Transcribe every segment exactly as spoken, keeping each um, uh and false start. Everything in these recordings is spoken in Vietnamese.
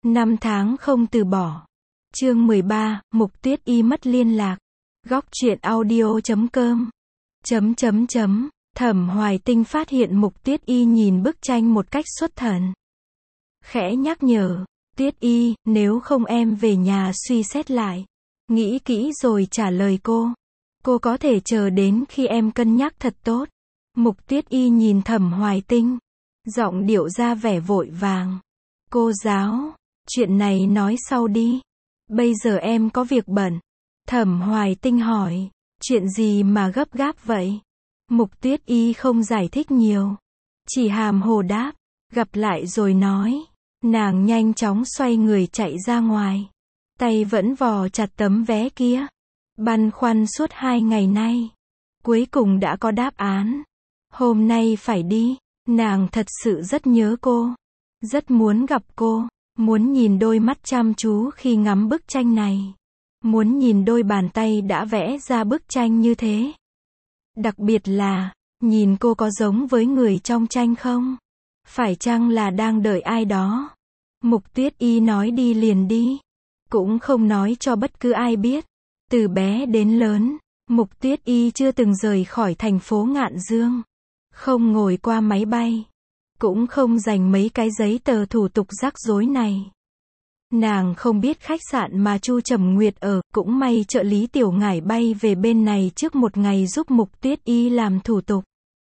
Năm tháng không từ bỏ. Chương mười ba, Mục Tuyết Y mất liên lạc. Góc truyện audio chấm com. Chấm chấm chấm. Thẩm Hoài Tinh phát hiện Mục Tuyết Y nhìn bức tranh một cách xuất thần. Khẽ nhắc nhở, Tuyết Y, nếu không em về nhà suy xét lại. Nghĩ kỹ rồi trả lời cô. Cô có thể chờ đến khi em cân nhắc thật tốt. Mục Tuyết Y nhìn Thẩm Hoài Tinh. Giọng điệu ra vẻ vội vàng. Cô giáo, chuyện này nói sau đi. Bây giờ em có việc bận. Thẩm Hoài Tinh hỏi, chuyện gì mà gấp gáp vậy? Mục Tuyết Y không giải thích nhiều. Chỉ hàm hồ đáp, gặp lại rồi nói. Nàng nhanh chóng xoay người chạy ra ngoài. Tay vẫn vò chặt tấm vé kia. Băn khoăn suốt hai ngày nay. Cuối cùng đã có đáp án. Hôm nay phải đi. Nàng thật sự rất nhớ cô. Rất muốn gặp cô. Muốn nhìn đôi mắt chăm chú khi ngắm bức tranh này. Muốn nhìn đôi bàn tay đã vẽ ra bức tranh như thế. Đặc biệt là, nhìn cô có giống với người trong tranh không? Phải chăng là đang đợi ai đó? Mục Tuyết Y nói đi liền đi. Cũng không nói cho bất cứ ai biết. Từ bé đến lớn, Mục Tuyết Y chưa từng rời khỏi thành phố Ngạn Dương. Không ngồi qua máy bay. Cũng không dành mấy cái giấy tờ thủ tục rắc rối này. Nàng không biết khách sạn mà Chu Trầm Nguyệt ở, cũng may trợ lý Tiểu Ngải bay về bên này trước một ngày giúp Mục Tuyết Y làm thủ tục.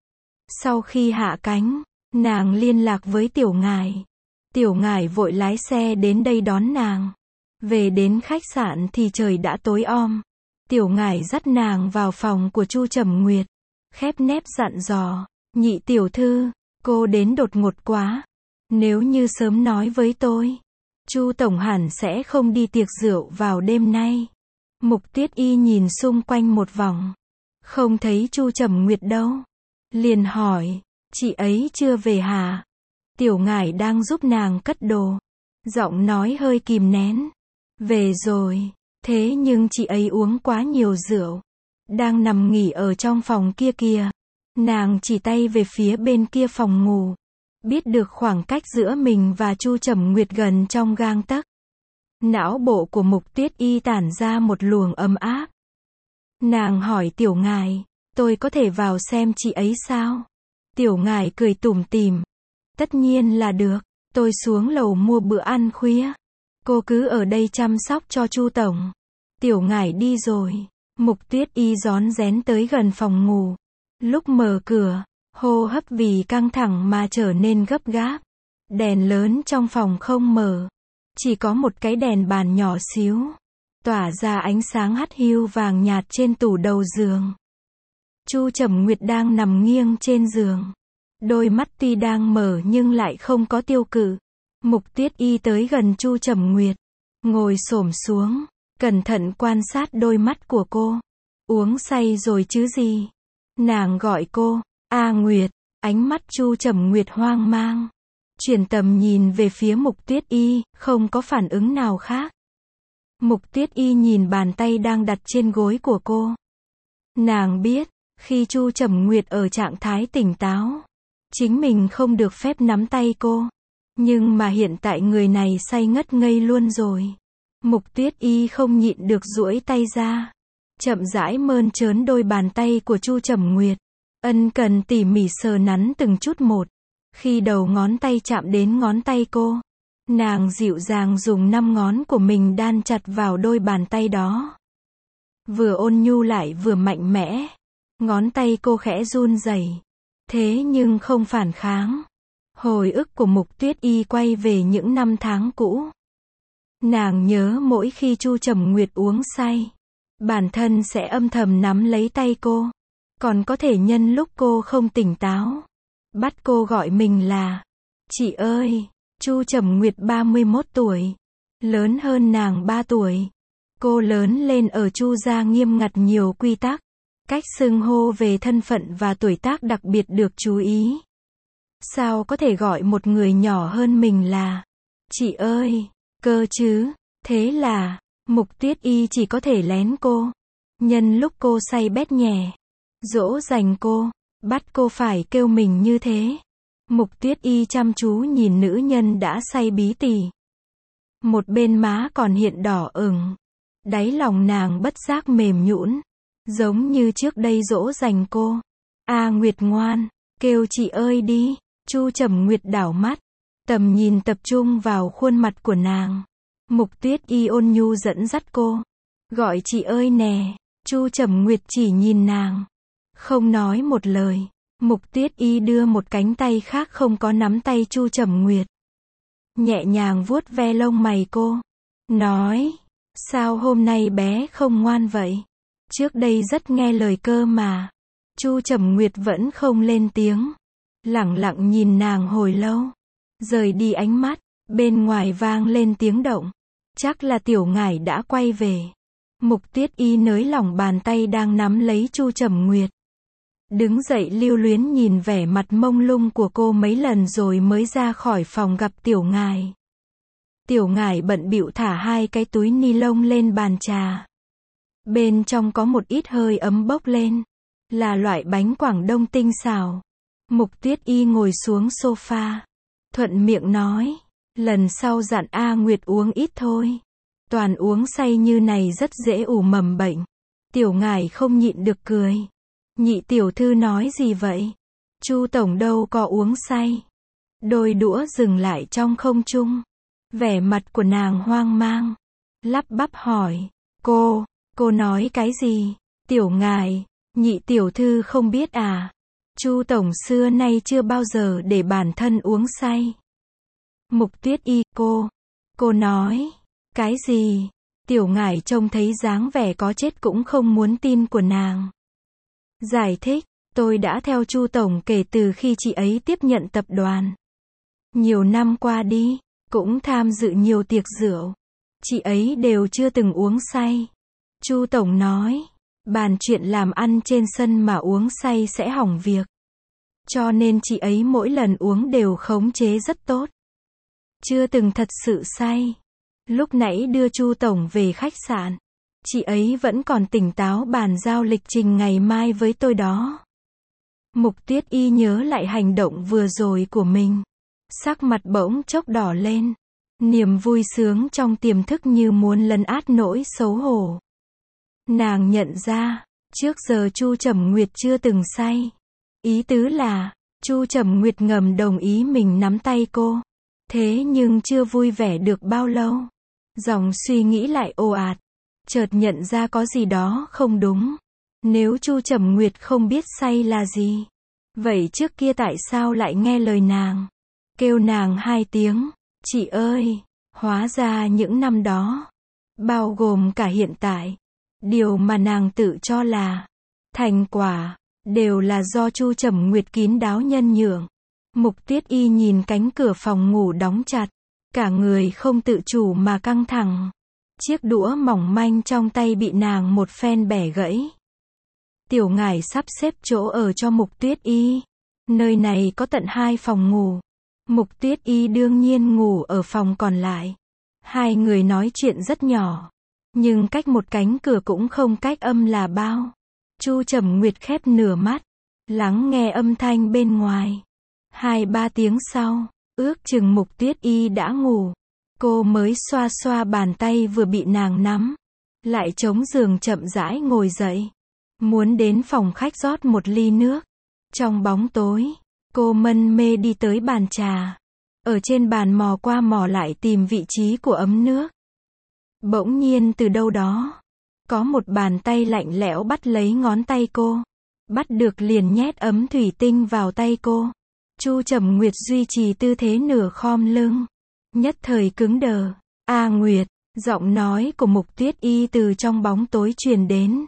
Sau khi hạ cánh, nàng liên lạc với Tiểu Ngải. Tiểu Ngải vội lái xe đến đây đón nàng. Về đến khách sạn thì trời đã tối om. Tiểu Ngải dắt nàng vào phòng của Chu Trầm Nguyệt. Khép nép dặn dò, nhị tiểu thư, cô đến đột ngột quá. Nếu như sớm nói với tôi, Chu tổng hẳn sẽ không đi tiệc rượu vào đêm nay. Mục Tuyết Y nhìn xung quanh một vòng. Không thấy Chu Trầm Nguyệt đâu. Liền hỏi, chị ấy chưa về hả? Tiểu Ngải đang giúp nàng cất đồ. Giọng nói hơi kìm nén. Về rồi, thế nhưng chị ấy uống quá nhiều rượu. Đang nằm nghỉ ở trong phòng kia kìa. Nàng chỉ tay về phía bên kia phòng ngủ. Biết được khoảng cách giữa mình và Chu Trầm Nguyệt gần trong gang tấc. Não bộ của Mục Tuyết Y tản ra một luồng ấm áp. Nàng hỏi Tiểu Ngải, tôi có thể vào xem chị ấy sao? Tiểu Ngải cười tủm tỉm. Tất nhiên là được, tôi xuống lầu mua bữa ăn khuya. Cô cứ ở đây chăm sóc cho Chu tổng. Tiểu Ngải đi rồi. Mục Tuyết Y rón rén tới gần phòng ngủ. Lúc mở cửa, hô hấp vì căng thẳng mà trở nên gấp gáp. Đèn lớn trong phòng không mở. Chỉ có một cái đèn bàn nhỏ xíu. Tỏa ra ánh sáng hắt hiu vàng nhạt trên tủ đầu giường. Chu Trầm Nguyệt đang nằm nghiêng trên giường. Đôi mắt tuy đang mở nhưng lại không có tiêu cự. Mục Tuyết Y tới gần Chu Trầm Nguyệt. Ngồi xổm xuống. Cẩn thận quan sát đôi mắt của cô. Uống say rồi chứ gì? Nàng gọi cô, A Nguyệt. Ánh mắt Chu Trầm Nguyệt hoang mang. Chuyển tầm nhìn về phía Mục Tuyết Y, không có phản ứng nào khác. Mục Tuyết Y nhìn bàn tay đang đặt trên gối của cô. Nàng biết, khi Chu Trầm Nguyệt ở trạng thái tỉnh táo, chính mình không được phép nắm tay cô. Nhưng mà hiện tại người này say ngất ngây luôn rồi. Mục Tuyết Y không nhịn được duỗi tay ra. Chậm rãi mơn trớn đôi bàn tay của Chu Trầm Nguyệt. Ân cần tỉ mỉ sờ nắn từng chút một. Khi đầu ngón tay chạm đến ngón tay cô, nàng dịu dàng dùng năm ngón của mình đan chặt vào đôi bàn tay đó. Vừa ôn nhu lại vừa mạnh mẽ. Ngón tay cô khẽ run rẩy. Thế nhưng không phản kháng. Hồi ức của Mục Tuyết Y quay về những năm tháng cũ. Nàng nhớ mỗi khi Chu Trầm Nguyệt uống say, bản thân sẽ âm thầm nắm lấy tay cô. Còn có thể nhân lúc cô không tỉnh táo, bắt cô gọi mình là chị ơi. Chu Trầm Nguyệt ba mươi mốt tuổi, lớn hơn nàng ba tuổi. Cô lớn lên ở Chu gia nghiêm ngặt nhiều quy tắc. Cách xưng hô về thân phận và tuổi tác đặc biệt được chú ý. Sao có thể gọi một người nhỏ hơn mình là chị ơi, cơ chứ? Thế là, Mục Tuyết Y chỉ có thể lén cô. Nhân lúc cô say bét nhè, dỗ dành cô, bắt cô phải kêu mình như thế. Mục Tuyết Y chăm chú nhìn nữ nhân đã say bí tỉ. Một bên má còn hiện đỏ ửng. Đáy lòng nàng bất giác mềm nhũn, giống như trước đây dỗ dành cô. A Nguyệt ngoan, kêu chị ơi đi. Chu Trầm Nguyệt đảo mắt, tầm nhìn tập trung vào khuôn mặt của nàng. Mục Tuyết Y ôn nhu dẫn dắt cô. Gọi chị ơi nè. Chu Trầm Nguyệt chỉ nhìn nàng, không nói một lời. Mục Tuyết Y đưa một cánh tay khác không có nắm tay Chu Trầm Nguyệt, nhẹ nhàng vuốt ve lông mày cô, nói, sao hôm nay bé không ngoan vậy? Trước đây rất nghe lời cơ mà. Chu Trầm Nguyệt vẫn không lên tiếng, lẳng lặng nhìn nàng hồi lâu, rời đi ánh mắt. Bên ngoài vang lên tiếng động, chắc là Tiểu Ngải đã quay về. Mục Tuyết Y nới lỏng bàn tay đang nắm lấy Chu Trầm Nguyệt, đứng dậy lưu luyến nhìn vẻ mặt mông lung của cô mấy lần rồi mới ra khỏi phòng gặp Tiểu Ngải. Tiểu Ngải bận bịu thả hai cái túi ni lông lên bàn trà. Bên trong có một ít hơi ấm bốc lên, là loại bánh Quảng Đông tinh xào. Mục Tuyết Y ngồi xuống sofa, thuận miệng nói, lần sau dặn A Nguyệt uống ít thôi. Toàn uống say như này rất dễ ủ mầm bệnh. Tiểu Ngải không nhịn được cười. Nhị tiểu thư nói gì vậy? Chu tổng đâu có uống say. Đôi đũa dừng lại trong không trung. Vẻ mặt của nàng hoang mang, lắp bắp hỏi, cô, cô nói cái gì? Tiểu Ngải, nhị tiểu thư không biết à? Chu tổng xưa nay chưa bao giờ để bản thân uống say. Mục Tuyết Y, cô, cô nói, cái gì? Tiểu Ngải trông thấy dáng vẻ có chết cũng không muốn tin của nàng. Giải thích, tôi đã theo Chu tổng kể từ khi chị ấy tiếp nhận tập đoàn. Nhiều năm qua đi, cũng tham dự nhiều tiệc rượu. Chị ấy đều chưa từng uống say. Chu tổng nói, bàn chuyện làm ăn trên sân mà uống say sẽ hỏng việc. Cho nên chị ấy mỗi lần uống đều khống chế rất tốt. Chưa từng thật sự say. Lúc nãy đưa Chu tổng về khách sạn, chị ấy vẫn còn tỉnh táo bàn giao lịch trình ngày mai với tôi đó. Mục Tuyết Y nhớ lại hành động vừa rồi của mình, sắc mặt bỗng chốc đỏ lên, niềm vui sướng trong tiềm thức như muốn lấn át nỗi xấu hổ. Nàng nhận ra, trước giờ Chu Trầm Nguyệt chưa từng say. Ý tứ là, Chu Trầm Nguyệt ngầm đồng ý mình nắm tay cô. Thế nhưng chưa vui vẻ được bao lâu, dòng suy nghĩ lại ồ ạt, chợt nhận ra có gì đó không đúng. Nếu Chu Trầm Nguyệt không biết say là gì, vậy trước kia tại sao lại nghe lời nàng, kêu nàng hai tiếng, chị ơi? Hóa ra những năm đó, bao gồm cả hiện tại, điều mà nàng tự cho là thành quả, đều là do Chu Trầm Nguyệt kín đáo nhân nhượng. Mục Tuyết Y nhìn cánh cửa phòng ngủ đóng chặt, cả người không tự chủ mà căng thẳng. Chiếc đũa mỏng manh trong tay bị nàng một phen bẻ gãy. Tiểu Ngải sắp xếp chỗ ở cho Mục Tuyết Y. Nơi này có tận hai phòng ngủ. Mục Tuyết Y đương nhiên ngủ ở phòng còn lại. Hai người nói chuyện rất nhỏ, nhưng cách một cánh cửa cũng không cách âm là bao. Chu Trầm Nguyệt khép nửa mắt, lắng nghe âm thanh bên ngoài. Hai ba tiếng sau, ước chừng Mục Tuyết Y đã ngủ. Cô mới xoa xoa bàn tay vừa bị nàng nắm, lại chống giường chậm rãi ngồi dậy, muốn đến phòng khách rót một ly nước. Trong bóng tối, cô mân mê đi tới bàn trà, ở trên bàn mò qua mò lại tìm vị trí của ấm nước. Bỗng nhiên từ đâu đó, có một bàn tay lạnh lẽo bắt lấy ngón tay cô, bắt được liền nhét ấm thủy tinh vào tay cô. Chu Trầm Nguyệt duy trì tư thế nửa khom lưng, nhất thời cứng đờ. A Nguyệt, giọng nói của Mục Tuyết Y từ trong bóng tối truyền đến.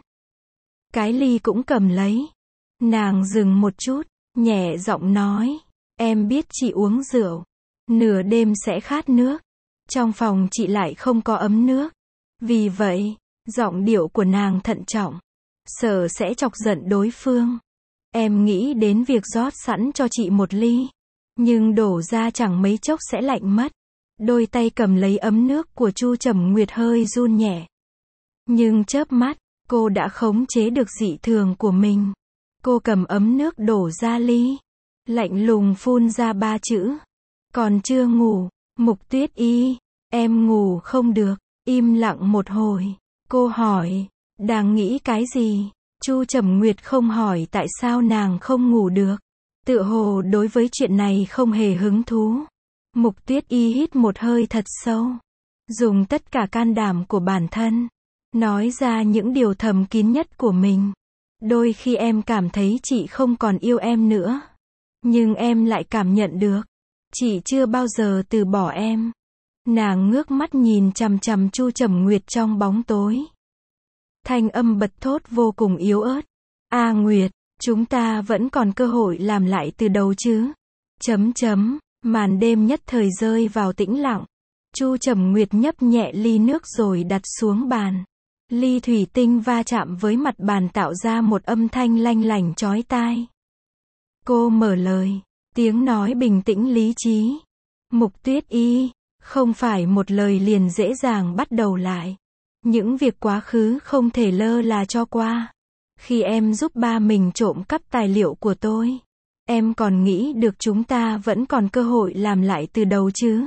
Cái ly cũng cầm lấy. Nàng dừng một chút, nhẹ giọng nói, em biết chị uống rượu, nửa đêm sẽ khát nước. Trong phòng chị lại không có ấm nước. Vì vậy, giọng điệu của nàng thận trọng, sợ sẽ chọc giận đối phương. Em nghĩ đến việc rót sẵn cho chị một ly, nhưng đổ ra chẳng mấy chốc sẽ lạnh mất. Đôi tay cầm lấy ấm nước của Chu Trầm Nguyệt hơi run nhẹ. Nhưng chớp mắt, cô đã khống chế được dị thường của mình. Cô cầm ấm nước đổ ra ly, lạnh lùng phun ra ba chữ. Còn chưa ngủ, Mục Tuyết Y, Em ngủ không được. Im lặng một hồi. Cô hỏi, đang nghĩ cái gì? Chu Trầm Nguyệt không hỏi tại sao nàng không ngủ được. Tựa hồ đối với chuyện này không hề hứng thú. Mục Tuyết Y hít một hơi thật sâu. Dùng tất cả can đảm của bản thân. Nói ra những điều thầm kín nhất của mình. Đôi khi em cảm thấy chị không còn yêu em nữa. Nhưng em lại cảm nhận được. Chị chưa bao giờ từ bỏ em. Nàng ngước mắt nhìn chằm chằm Chu Trầm Nguyệt trong bóng tối. Thanh âm bật thốt vô cùng yếu ớt. A Nguyệt, chúng ta vẫn còn cơ hội làm lại từ đầu chứ? Chấm chấm, màn đêm nhất thời rơi vào tĩnh lặng. Chu Trầm Nguyệt nhấp nhẹ ly nước rồi đặt xuống bàn. Ly thủy tinh va chạm với mặt bàn tạo ra một âm thanh lanh lảnh chói tai. Cô mở lời, tiếng nói bình tĩnh lý trí. Mục Tuyết Y, không phải một lời liền dễ dàng bắt đầu lại. Những việc quá khứ không thể lơ là cho qua. Khi em giúp ba mình trộm cắp tài liệu của tôi, em còn nghĩ được chúng ta vẫn còn cơ hội làm lại từ đầu chứ?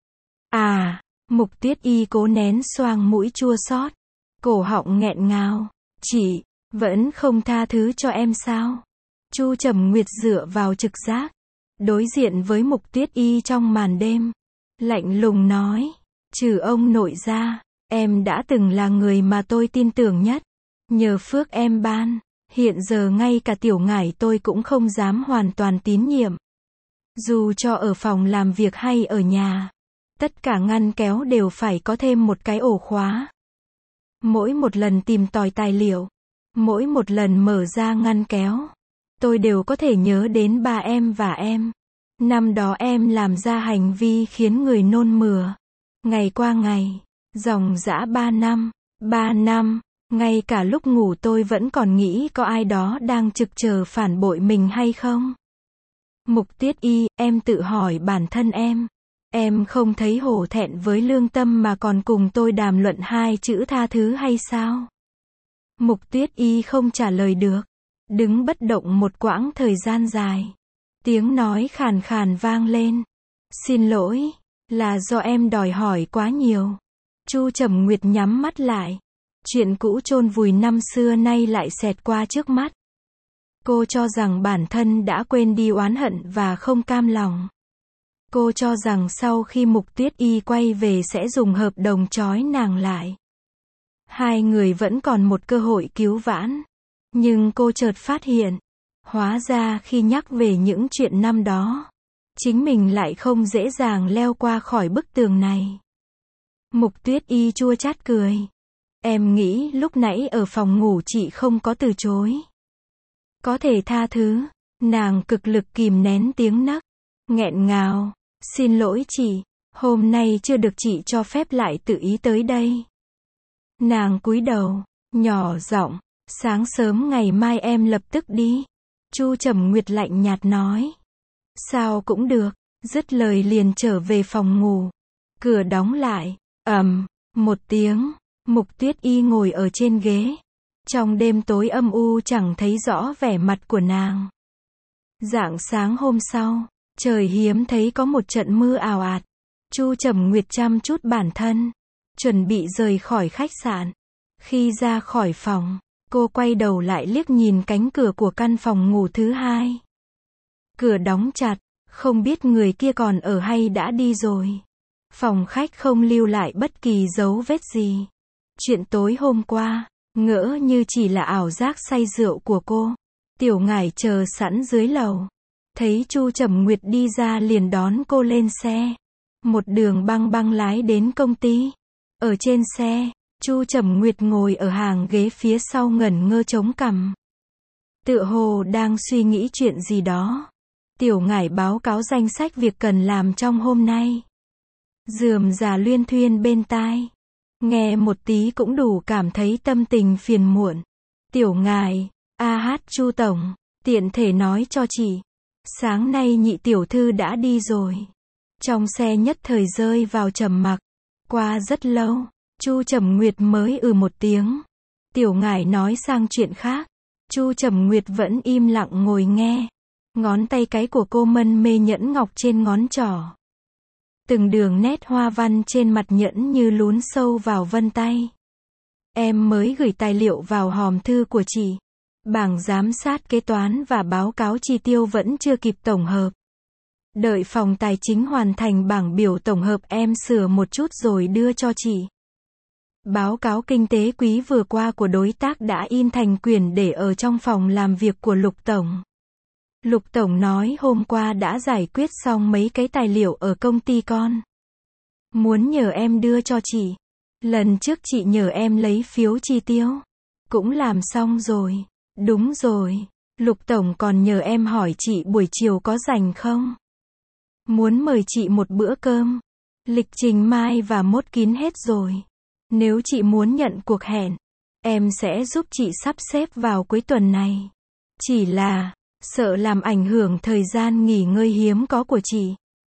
À, Mục Tuyết Y cố nén xoang mũi chua xót, cổ họng nghẹn ngào. Chị, vẫn không tha thứ cho em sao? Chu Trầm Nguyệt dựa vào trực giác, đối diện với Mục Tuyết Y trong màn đêm. Lạnh lùng nói, trừ ông nội ra, em đã từng là người mà tôi tin tưởng nhất. Nhờ phước em ban, hiện giờ ngay cả Tiểu Ngải tôi cũng không dám hoàn toàn tín nhiệm. Dù cho ở phòng làm việc hay ở nhà, tất cả ngăn kéo đều phải có thêm một cái ổ khóa. Mỗi một lần tìm tòi tài liệu, mỗi một lần mở ra ngăn kéo, tôi đều có thể nhớ đến ba em và em. Năm đó em làm ra hành vi khiến người nôn mửa. Ngày qua ngày, dòng dã ba năm, ba năm, ngay cả lúc ngủ tôi vẫn còn nghĩ có ai đó đang trực chờ phản bội mình hay không. Mục Tuyết Y, em tự hỏi bản thân em. Em không thấy hổ thẹn với lương tâm mà còn cùng tôi đàm luận hai chữ tha thứ hay sao? Mục Tuyết Y không trả lời được. Đứng bất động một quãng thời gian dài. Tiếng nói khàn khàn vang lên. Xin lỗi, là do em đòi hỏi quá nhiều. Chu Trầm Nguyệt nhắm mắt lại. Chuyện cũ chôn vùi năm xưa nay lại xẹt qua trước mắt. Cô cho rằng bản thân đã quên đi oán hận và không cam lòng. Cô cho rằng sau khi Mục Tuyết Y quay về sẽ dùng hợp đồng trói nàng lại. Hai người vẫn còn một cơ hội cứu vãn. Nhưng cô chợt phát hiện, hóa ra khi nhắc về những chuyện năm đó, chính mình lại không dễ dàng leo qua khỏi bức tường này. Mục Tuyết Y chua chát cười. Em nghĩ lúc nãy ở phòng ngủ chị không có từ chối. Có thể tha thứ. Nàng cực lực kìm nén tiếng nấc, nghẹn ngào. Xin lỗi chị, hôm nay chưa được chị cho phép lại tự ý tới đây. Nàng cúi đầu, nhỏ giọng, sáng sớm ngày mai em lập tức đi. Chu Trầm Nguyệt lạnh nhạt nói. Sao cũng được, dứt lời liền trở về phòng ngủ. Cửa đóng lại, ầm, một tiếng, Mục Tuyết Y ngồi ở trên ghế. Trong đêm tối âm u chẳng thấy rõ vẻ mặt của nàng. Rạng sáng hôm sau, trời hiếm thấy có một trận mưa ào ạt. Chu Trầm Nguyệt chăm chút bản thân, chuẩn bị rời khỏi khách sạn. Khi ra khỏi phòng, cô quay đầu lại liếc nhìn cánh cửa của căn phòng ngủ thứ hai. Cửa đóng chặt, không biết người kia còn ở hay đã đi rồi. Phòng khách không lưu lại bất kỳ dấu vết gì. Chuyện tối hôm qua, ngỡ như chỉ là ảo giác say rượu của cô. Tiểu Ngải chờ sẵn dưới lầu. Thấy Chu Trầm Nguyệt đi ra liền đón cô lên xe. Một đường băng băng lái đến công ty. Ở trên xe, Chu Trầm Nguyệt ngồi ở hàng ghế phía sau ngẩn ngơ chống cằm. Tựa hồ đang suy nghĩ chuyện gì đó. Tiểu Ngải báo cáo danh sách việc cần làm trong hôm nay. Rườm rà luyên thuyên bên tai. Nghe một tí cũng đủ cảm thấy tâm tình phiền muộn. Tiểu Ngải, a hát Chu Tổng, tiện thể nói cho chị. Sáng nay nhị tiểu thư đã đi rồi. Trong xe nhất thời rơi vào trầm mặc. Qua rất lâu, Chu Trầm Nguyệt mới ừ một tiếng. Tiểu Ngải nói sang chuyện khác. Chu Trầm Nguyệt vẫn im lặng ngồi nghe. Ngón tay cái của cô mân mê nhẫn ngọc trên ngón trỏ. Từng đường nét hoa văn trên mặt nhẫn như lún sâu vào vân tay. Em mới gửi tài liệu vào hòm thư của chị. Bảng giám sát kế toán và báo cáo chi tiêu vẫn chưa kịp tổng hợp. Đợi phòng tài chính hoàn thành bảng biểu tổng hợp em sửa một chút rồi đưa cho chị. Báo cáo kinh tế quý vừa qua của đối tác đã in thành quyển để ở trong phòng làm việc của Lục Tổng. Lục Tổng nói hôm qua đã giải quyết xong mấy cái tài liệu ở công ty con. Muốn nhờ em đưa cho chị. Lần trước chị nhờ em lấy phiếu chi tiêu. Cũng làm xong rồi. Đúng rồi. Lục Tổng còn nhờ em hỏi chị buổi chiều có rảnh không? Muốn mời chị một bữa cơm. Lịch trình mai và mốt kín hết rồi. Nếu chị muốn nhận cuộc hẹn, em sẽ giúp chị sắp xếp vào cuối tuần này. Chỉ là, sợ làm ảnh hưởng thời gian nghỉ ngơi hiếm có của chị.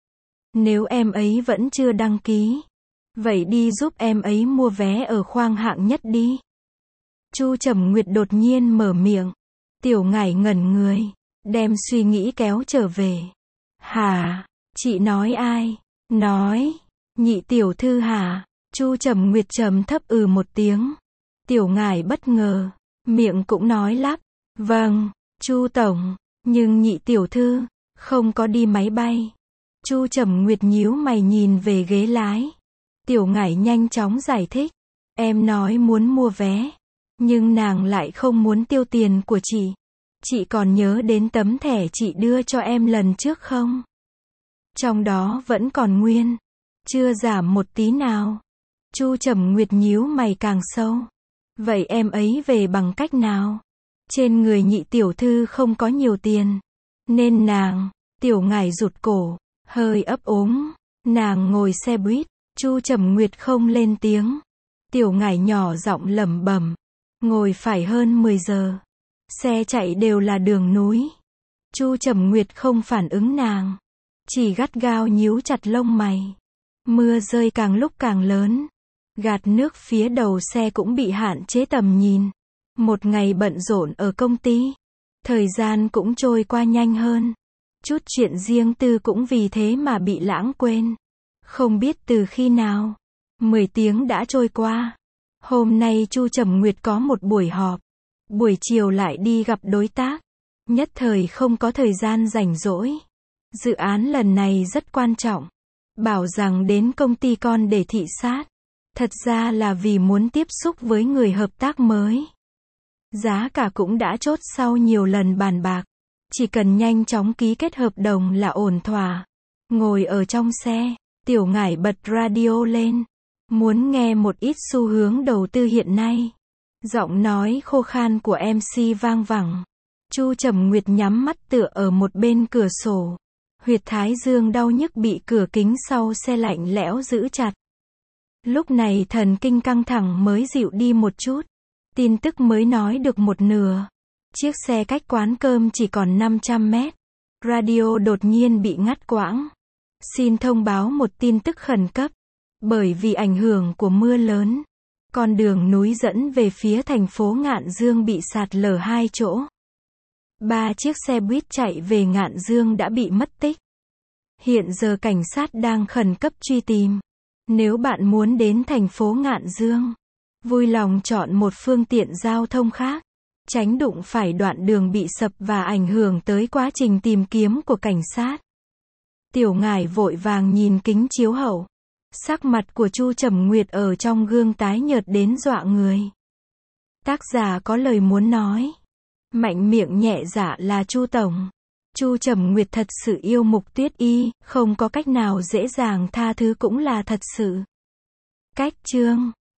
Nếu em ấy vẫn chưa đăng ký, vậy đi giúp em ấy mua vé ở khoang hạng nhất đi. Chu Trầm Nguyệt đột nhiên mở miệng. Tiểu Ngải ngẩn người, đem suy nghĩ kéo trở về. Hả? Chị nói ai? Nói, nhị tiểu thư hả? Chu Trầm Nguyệt trầm thấp ừ một tiếng. Tiểu Ngải bất ngờ, miệng cũng nói lắp. Vâng, Chu Tổng, nhưng nhị tiểu thư, không có đi máy bay. Chu Trầm Nguyệt nhíu mày nhìn về ghế lái. Tiểu Ngải nhanh chóng giải thích. Em nói muốn mua vé, nhưng nàng lại không muốn tiêu tiền của chị. Chị còn nhớ đến tấm thẻ chị đưa cho em lần trước không? Trong đó vẫn còn nguyên, chưa giảm một tí nào. Chu Trầm Nguyệt nhíu mày càng sâu. Vậy em ấy về bằng cách nào? Trên người nhị tiểu thư không có nhiều tiền, nên nàng, Tiểu Ngải rụt cổ, hơi ấp úng. Nàng ngồi xe buýt. Chu Trầm Nguyệt không lên tiếng. Tiểu Ngải nhỏ giọng lẩm bẩm. Ngồi phải hơn mười giờ. Xe chạy đều là đường núi. Chu Trầm Nguyệt không phản ứng nàng, chỉ gắt gao nhíu chặt lông mày. Mưa rơi càng lúc càng lớn. Gạt nước phía đầu xe cũng bị hạn chế tầm nhìn. Một ngày bận rộn ở công ty. Thời gian cũng trôi qua nhanh hơn. Chút chuyện riêng tư cũng vì thế mà bị lãng quên. Không biết từ khi nào, mười tiếng đã trôi qua. Hôm nay Chu Trầm Nguyệt có một buổi họp. Buổi chiều lại đi gặp đối tác. Nhất thời không có thời gian rảnh rỗi. Dự án lần này rất quan trọng. Bảo rằng đến công ty con để thị sát. Thật ra là vì muốn tiếp xúc với người hợp tác mới. Giá cả cũng đã chốt sau nhiều lần bàn bạc. Chỉ cần nhanh chóng ký kết hợp đồng là ổn thỏa. Ngồi ở trong xe, Tiểu Ngải bật radio lên. Muốn nghe một ít xu hướng đầu tư hiện nay. Giọng nói khô khan của em xê vang vẳng. Chu Trầm Nguyệt nhắm mắt tựa ở một bên cửa sổ. Huyệt thái dương đau nhức bị cửa kính sau xe lạnh lẽo giữ chặt. Lúc này thần kinh căng thẳng mới dịu đi một chút. Tin tức mới nói được một nửa. Chiếc xe cách quán cơm chỉ còn năm trăm mét. Radio đột nhiên bị ngắt quãng. Xin thông báo một tin tức khẩn cấp. Bởi vì ảnh hưởng của mưa lớn, con đường núi dẫn về phía thành phố Ngạn Dương bị sạt lở hai chỗ. Ba chiếc xe buýt chạy về Ngạn Dương đã bị mất tích. Hiện giờ cảnh sát đang khẩn cấp truy tìm. Nếu bạn muốn đến thành phố Ngạn Dương, vui lòng chọn một phương tiện giao thông khác. Tránh đụng phải đoạn đường bị sập và ảnh hưởng tới quá trình tìm kiếm của cảnh sát. Tiểu Ngải vội vàng nhìn kính chiếu hậu. Sắc mặt của Chu Trầm Nguyệt ở trong gương tái nhợt đến dọa người. Tác giả có lời muốn nói. Mạnh miệng nhẹ dạ là Chu Tổng. Chu Trầm Nguyệt thật sự yêu Mục Tuyết Y, không có cách nào dễ dàng tha thứ cũng là thật sự. Cách chương